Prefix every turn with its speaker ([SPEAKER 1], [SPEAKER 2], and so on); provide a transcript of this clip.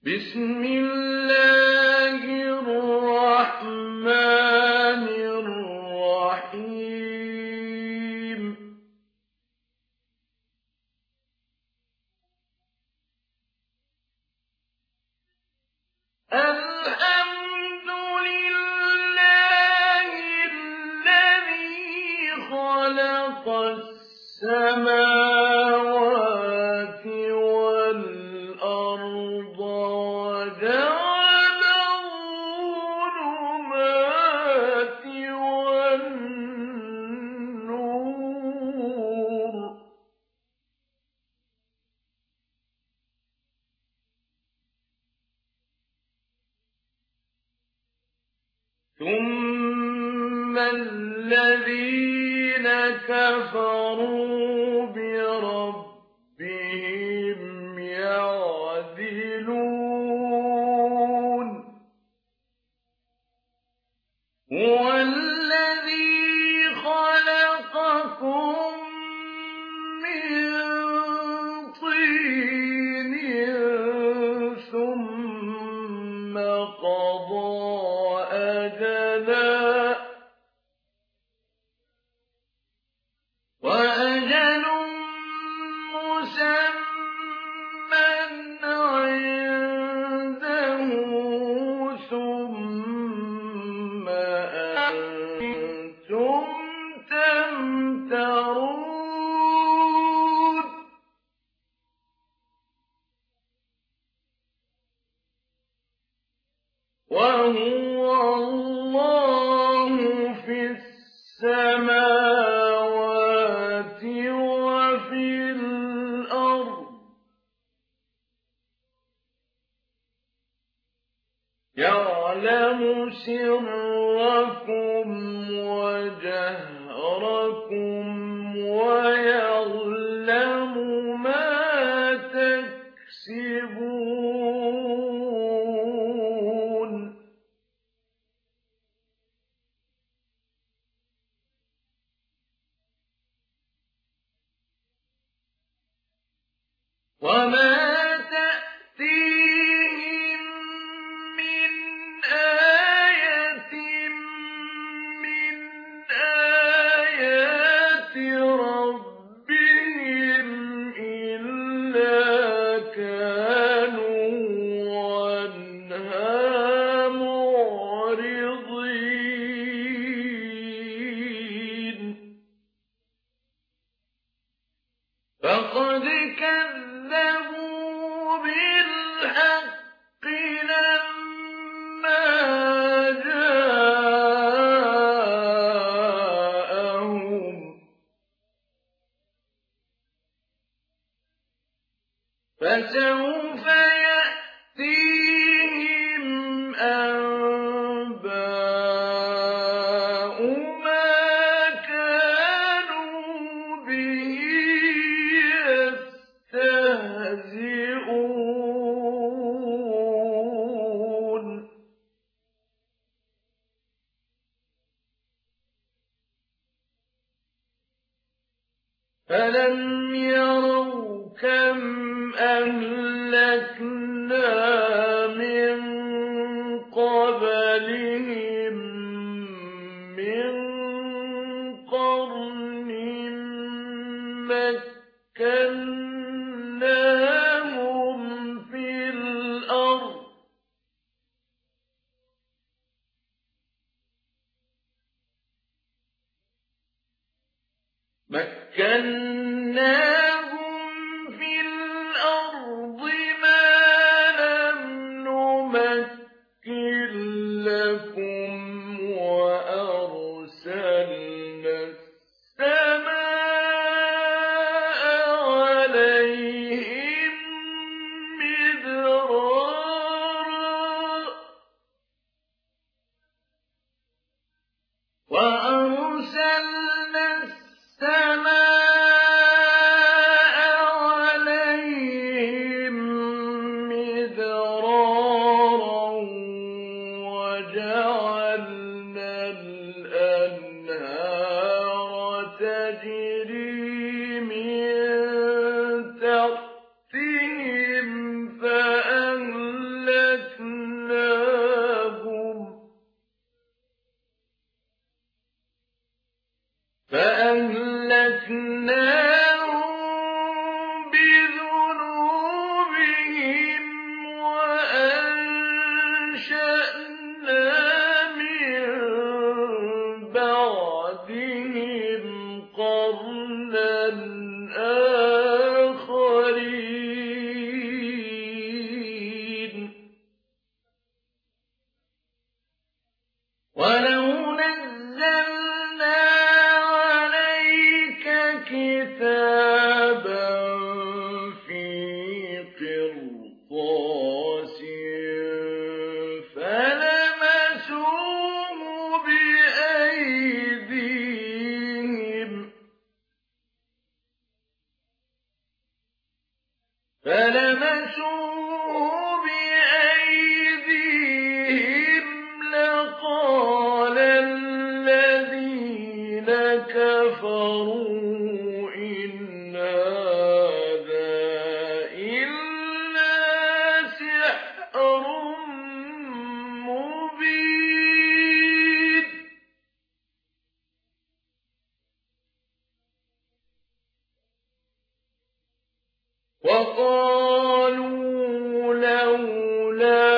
[SPEAKER 1] بسم الله الرحمن الرحيم الحمد لله الذي خلق السماوات والأرض وجعل الظلمات والنور ثم الذين كفروا بربهم يعدلون هو الذي خلقكم من طين ثم قضى أجلا وأجل مسمى عنده ثم أنتم تمترون وهو الله في السماوات وفي الأرض يعلم سركم وجهركم ويعلم ما تكسبون وما تأتيهم من آية من آيات ربهم إلا كانوا عنها معرضين فقد كذبوا بالحق لما جاءهم فسوف يأتيهم أنباء ما كانوا به يستهزئون ألم يروا كم أهلكنا من قبلهم من قرن مكناهم في الأرض ما لم نمكن لكم وأرسلنا السماء عليهم مدرارا وأرسلنا السماء عليهم مدرارا لولا